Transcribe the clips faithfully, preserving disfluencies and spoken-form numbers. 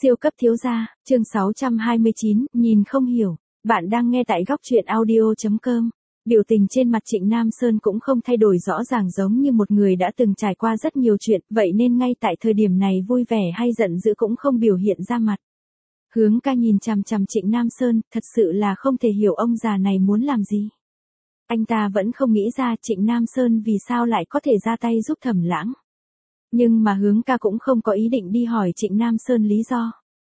Siêu cấp thiếu gia, chương sáu trăm hai mươi chín, nhìn không hiểu. Bạn đang nghe tại góc truyện audio chấm com. Biểu tình trên mặt Trịnh Nam Sơn cũng không thay đổi, rõ ràng giống như một người đã từng trải qua rất nhiều chuyện, vậy nên ngay tại thời điểm này vui vẻ hay giận dữ cũng không biểu hiện ra mặt. Hướng ca nhìn chằm chằm Trịnh Nam Sơn, thật sự là không thể hiểu ông già này muốn làm gì. Anh ta vẫn không nghĩ ra Trịnh Nam Sơn vì sao lại có thể ra tay giúp Thẩm Lãng. Nhưng mà Hướng ca cũng không có ý định đi hỏi Trịnh Nam Sơn lý do.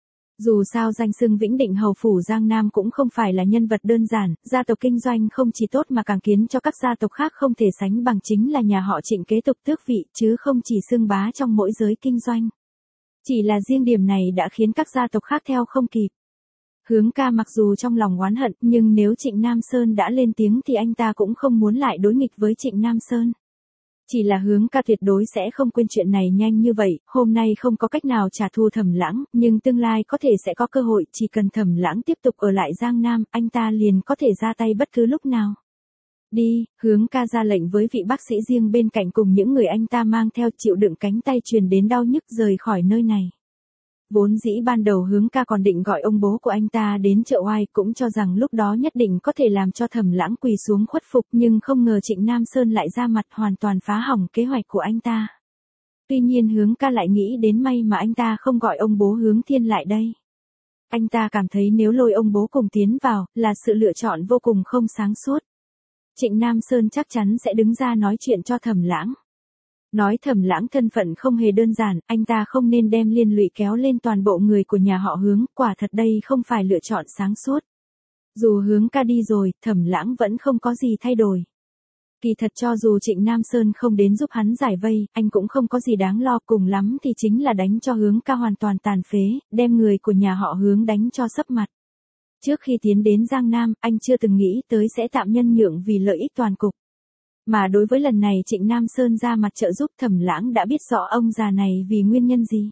Dù sao danh xưng Vĩnh Định Hầu Phủ Giang Nam cũng không phải là nhân vật đơn giản, gia tộc kinh doanh không chỉ tốt mà càng khiến cho các gia tộc khác không thể sánh bằng, chính là nhà họ Trịnh kế tục tước vị, chứ không chỉ xưng bá trong mỗi giới kinh doanh. Chỉ là riêng điểm này đã khiến các gia tộc khác theo không kịp. Hướng ca mặc dù trong lòng oán hận, nhưng nếu Trịnh Nam Sơn đã lên tiếng thì anh ta cũng không muốn lại đối nghịch với Trịnh Nam Sơn. Chỉ là Hướng ca tuyệt đối sẽ không quên chuyện này nhanh như vậy, hôm nay không có cách nào trả thù Thẩm Lãng, nhưng tương lai có thể sẽ có cơ hội, chỉ cần Thẩm Lãng tiếp tục ở lại Giang Nam, anh ta liền có thể ra tay bất cứ lúc nào. Đi, Hướng ca ra lệnh với vị bác sĩ riêng bên cạnh cùng những người anh ta mang theo, chịu đựng cánh tay truyền đến đau nhức rời khỏi nơi này. Vốn dĩ ban đầu Hướng ca còn định gọi ông bố của anh ta đến chợ oai, cũng cho rằng lúc đó nhất định có thể làm cho Thẩm Lãng quỳ xuống khuất phục, nhưng không ngờ Trịnh Nam Sơn lại ra mặt, hoàn toàn phá hỏng kế hoạch của anh ta. Tuy nhiên Hướng ca lại nghĩ đến may mà anh ta không gọi ông bố Hướng Thiên lại đây. Anh ta cảm thấy nếu lôi ông bố cùng tiến vào, là sự lựa chọn vô cùng không sáng suốt. Trịnh Nam Sơn chắc chắn sẽ đứng ra nói chuyện cho Thẩm Lãng. Nói Thẩm Lãng thân phận không hề đơn giản, anh ta không nên đem liên lụy kéo lên toàn bộ người của nhà họ Hướng, quả thật đây không phải lựa chọn sáng suốt. Dù Hướng ca đi rồi, Thẩm Lãng vẫn không có gì thay đổi. Kỳ thật cho dù Trịnh Nam Sơn không đến giúp hắn giải vây, anh cũng không có gì đáng lo, cùng lắm thì chính là đánh cho Hướng ca hoàn toàn tàn phế, đem người của nhà họ Hướng đánh cho sấp mặt. Trước khi tiến đến Giang Nam, anh chưa từng nghĩ tới sẽ tạm nhân nhượng vì lợi ích toàn cục. Mà đối với lần này Trịnh Nam Sơn ra mặt trợ giúp, Thẩm Lãng đã biết rõ ông già này vì nguyên nhân gì.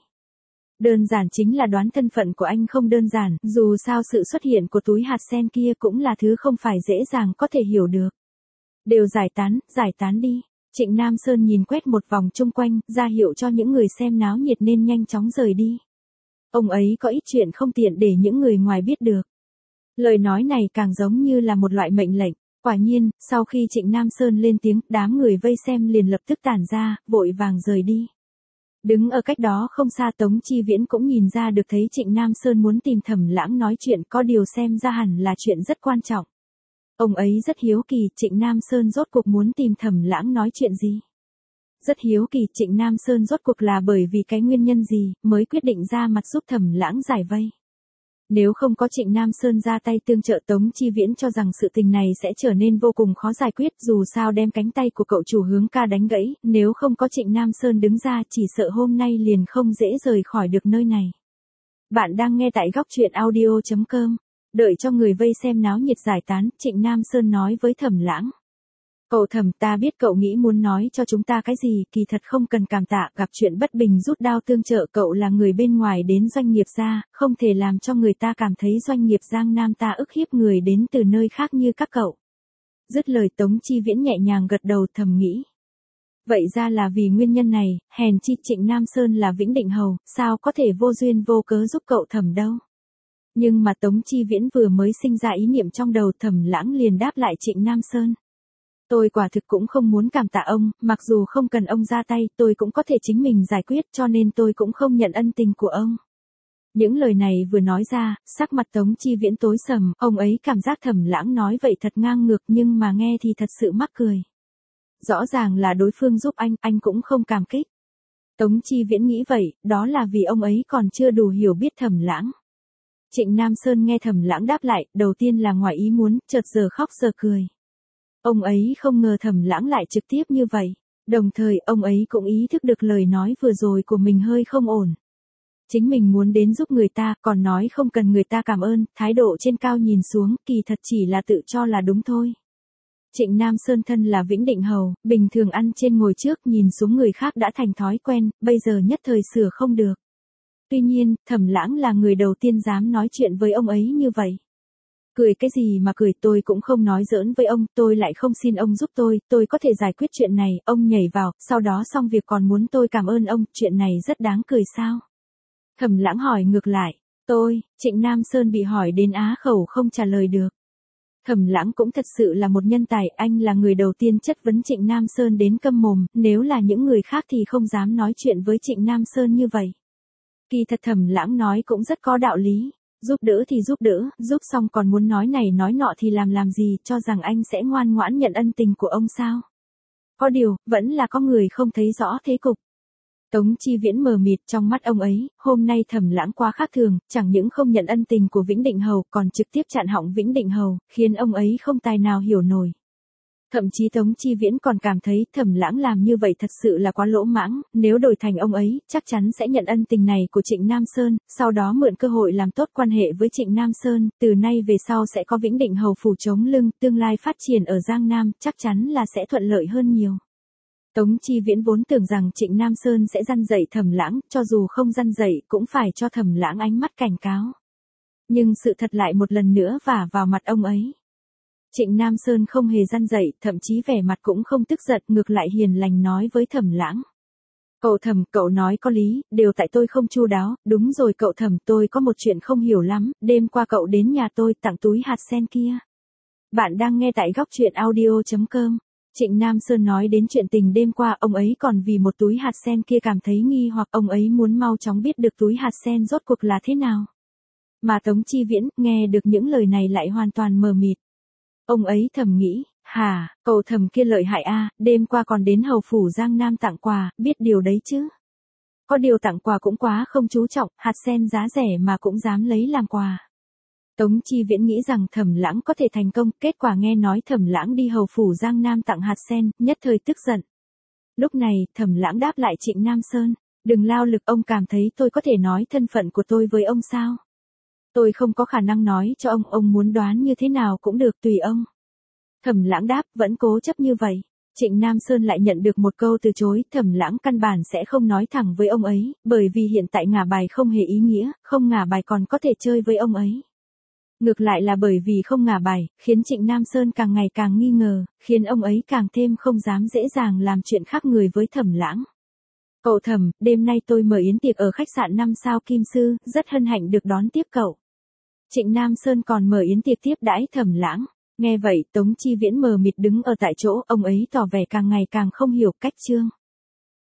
Đơn giản chính là đoán thân phận của anh không đơn giản, dù sao sự xuất hiện của túi hạt sen kia cũng là thứ không phải dễ dàng có thể hiểu được. Đều giải tán, giải tán đi. Trịnh Nam Sơn nhìn quét một vòng chung quanh, ra hiệu cho những người xem náo nhiệt nên nhanh chóng rời đi. Ông ấy có ít chuyện không tiện để những người ngoài biết được. Lời nói này càng giống như là một loại mệnh lệnh. Quả nhiên, sau khi Trịnh Nam Sơn lên tiếng, đám người vây xem liền lập tức tản ra, vội vàng rời đi. Đứng ở cách đó không xa Tống Chi Viễn cũng nhìn ra được thấy Trịnh Nam Sơn muốn tìm Thẩm Lãng nói chuyện, có điều xem ra hẳn là chuyện rất quan trọng. Ông ấy rất hiếu kỳ Trịnh Nam Sơn rốt cuộc muốn tìm Thẩm Lãng nói chuyện gì. Rất hiếu kỳ Trịnh Nam Sơn rốt cuộc là bởi vì cái nguyên nhân gì mới quyết định ra mặt giúp Thẩm Lãng giải vây. Nếu không có Trịnh Nam Sơn ra tay tương trợ, Tống Chi Viễn cho rằng sự tình này sẽ trở nên vô cùng khó giải quyết, dù sao đem cánh tay của cậu chủ Hướng ca đánh gãy, nếu không có Trịnh Nam Sơn đứng ra chỉ sợ hôm nay liền không dễ rời khỏi được nơi này. Bạn đang nghe tại góc truyện audio chấm com. Đợi cho người vây xem náo nhiệt giải tán, Trịnh Nam Sơn nói với Thẩm Lãng. Cậu Thẩm, ta biết cậu nghĩ muốn nói cho chúng ta cái gì, kỳ thật không cần cảm tạ, gặp chuyện bất bình rút đao tương trợ, cậu là người bên ngoài đến doanh nghiệp ra, không thể làm cho người ta cảm thấy doanh nghiệp Giang Nam ta ức hiếp người đến từ nơi khác như các cậu. Dứt lời Tống Chi Viễn nhẹ nhàng gật đầu, thầm nghĩ. Vậy ra là vì nguyên nhân này, hèn chi Trịnh Nam Sơn là Vĩnh Định Hầu, sao có thể vô duyên vô cớ giúp cậu Thẩm đâu. Nhưng mà Tống Chi Viễn vừa mới sinh ra ý niệm trong đầu, Thẩm Lãng liền đáp lại Trịnh Nam Sơn. Tôi quả thực cũng không muốn cảm tạ ông, mặc dù không cần ông ra tay, tôi cũng có thể chính mình giải quyết, cho nên tôi cũng không nhận ân tình của ông. Những lời này vừa nói ra, sắc mặt Tống Chi Viễn tối sầm, ông ấy cảm giác Thẩm Lãng nói vậy thật ngang ngược, nhưng mà nghe thì thật sự mắc cười. Rõ ràng là đối phương giúp anh, anh cũng không cảm kích. Tống Chi Viễn nghĩ vậy, đó là vì ông ấy còn chưa đủ hiểu biết Thẩm Lãng. Trịnh Nam Sơn nghe Thẩm Lãng đáp lại, đầu tiên là ngoài ý muốn, chợt giờ khóc giờ cười. Ông ấy không ngờ Thẩm Lãng lại trực tiếp như vậy, đồng thời ông ấy cũng ý thức được lời nói vừa rồi của mình hơi không ổn. Chính mình muốn đến giúp người ta, còn nói không cần người ta cảm ơn, thái độ trên cao nhìn xuống, kỳ thật chỉ là tự cho là đúng thôi. Trịnh Nam Sơn thân là Vĩnh Định Hầu, bình thường ăn trên ngồi trước, nhìn xuống người khác đã thành thói quen, bây giờ nhất thời sửa không được. Tuy nhiên, Thẩm Lãng là người đầu tiên dám nói chuyện với ông ấy như vậy. Cười cái gì mà cười, tôi cũng không nói giỡn với ông, tôi lại không xin ông giúp tôi, tôi có thể giải quyết chuyện này, ông nhảy vào, sau đó xong việc còn muốn tôi cảm ơn ông, chuyện này rất đáng cười sao. Thẩm Lãng hỏi ngược lại. Tôi, Trịnh Nam Sơn bị hỏi đến á khẩu không trả lời được. Thẩm Lãng cũng thật sự là một nhân tài, anh là người đầu tiên chất vấn Trịnh Nam Sơn đến câm mồm, nếu là những người khác thì không dám nói chuyện với Trịnh Nam Sơn như vậy. Kỳ thật Thẩm Lãng nói cũng rất có đạo lý, giúp đỡ thì giúp đỡ, giúp xong còn muốn nói này nói nọ thì làm làm gì, cho rằng anh sẽ ngoan ngoãn nhận ân tình của ông sao? Có điều, vẫn là có người không thấy rõ thế cục. Tống Chi Viễn mờ mịt, trong mắt ông ấy, hôm nay Thẩm Lãng quá khác thường, chẳng những không nhận ân tình của Vĩnh Định Hầu, còn trực tiếp chặn họng Vĩnh Định Hầu, khiến ông ấy không tài nào hiểu nổi. Thậm chí Tống Chi Viễn còn cảm thấy Thẩm Lãng làm như vậy thật sự là quá lỗ mãng, nếu đổi thành ông ấy, chắc chắn sẽ nhận ân tình này của Trịnh Nam Sơn, sau đó mượn cơ hội làm tốt quan hệ với Trịnh Nam Sơn, từ nay về sau sẽ có Vĩnh Định Hầu phủ chống lưng, tương lai phát triển ở Giang Nam, chắc chắn là sẽ thuận lợi hơn nhiều. Tống Chi Viễn vốn tưởng rằng Trịnh Nam Sơn sẽ răn dạy Thẩm Lãng, cho dù không răn dạy cũng phải cho Thẩm Lãng ánh mắt cảnh cáo. Nhưng sự thật lại một lần nữa vả vào mặt ông ấy. Trịnh Nam Sơn không hề răn dạy, thậm chí vẻ mặt cũng không tức giận, ngược lại hiền lành nói với Thẩm Lãng. Cậu Thẩm, cậu nói có lý, đều tại tôi không chu đáo, đúng rồi cậu Thẩm, tôi có một chuyện không hiểu lắm, đêm qua cậu đến nhà tôi tặng túi hạt sen kia. Bạn đang nghe tại góc truyện audio chấm com. Trịnh Nam Sơn nói đến chuyện tình đêm qua, ông ấy còn vì một túi hạt sen kia cảm thấy nghi hoặc ông ấy muốn mau chóng biết được túi hạt sen rốt cuộc là thế nào. Mà Tống Chi Viễn, nghe được những lời này lại hoàn toàn mờ mịt. Ông ấy thầm nghĩ, hả, cậu Thẩm kia lợi hại a, đêm qua còn đến hầu phủ Giang Nam tặng quà, biết điều đấy chứ. Có điều tặng quà cũng quá không chú trọng, hạt sen giá rẻ mà cũng dám lấy làm quà. Tống Chi Viễn nghĩ rằng Thẩm Lãng có thể thành công, kết quả nghe nói Thẩm Lãng đi hầu phủ Giang Nam tặng hạt sen, nhất thời tức giận. Lúc này, Thẩm Lãng đáp lại Trịnh Nam Sơn, đừng lao lực, ông cảm thấy tôi có thể nói thân phận của tôi với ông sao? Tôi không có khả năng nói cho ông, ông muốn đoán như thế nào cũng được, tùy ông. Thẩm Lãng đáp, vẫn cố chấp như vậy. Trịnh Nam Sơn lại nhận được một câu từ chối, Thẩm Lãng căn bản sẽ không nói thẳng với ông ấy, bởi vì hiện tại ngả bài không hề ý nghĩa, không ngả bài còn có thể chơi với ông ấy. Ngược lại là bởi vì không ngả bài, khiến Trịnh Nam Sơn càng ngày càng nghi ngờ, khiến ông ấy càng thêm không dám dễ dàng làm chuyện khác người với Thẩm Lãng. Cậu Thẩm, đêm nay tôi mời yến tiệc ở khách sạn năm sao Kim Sư, rất hân hạnh được đón tiếp cậu. Trịnh Nam Sơn còn mời yến tiệc tiếp đãi Thẩm Lãng. Nghe vậy, Tống Chi Viễn mờ mịt đứng ở tại chỗ, ông ấy tỏ vẻ càng ngày càng không hiểu cách chương.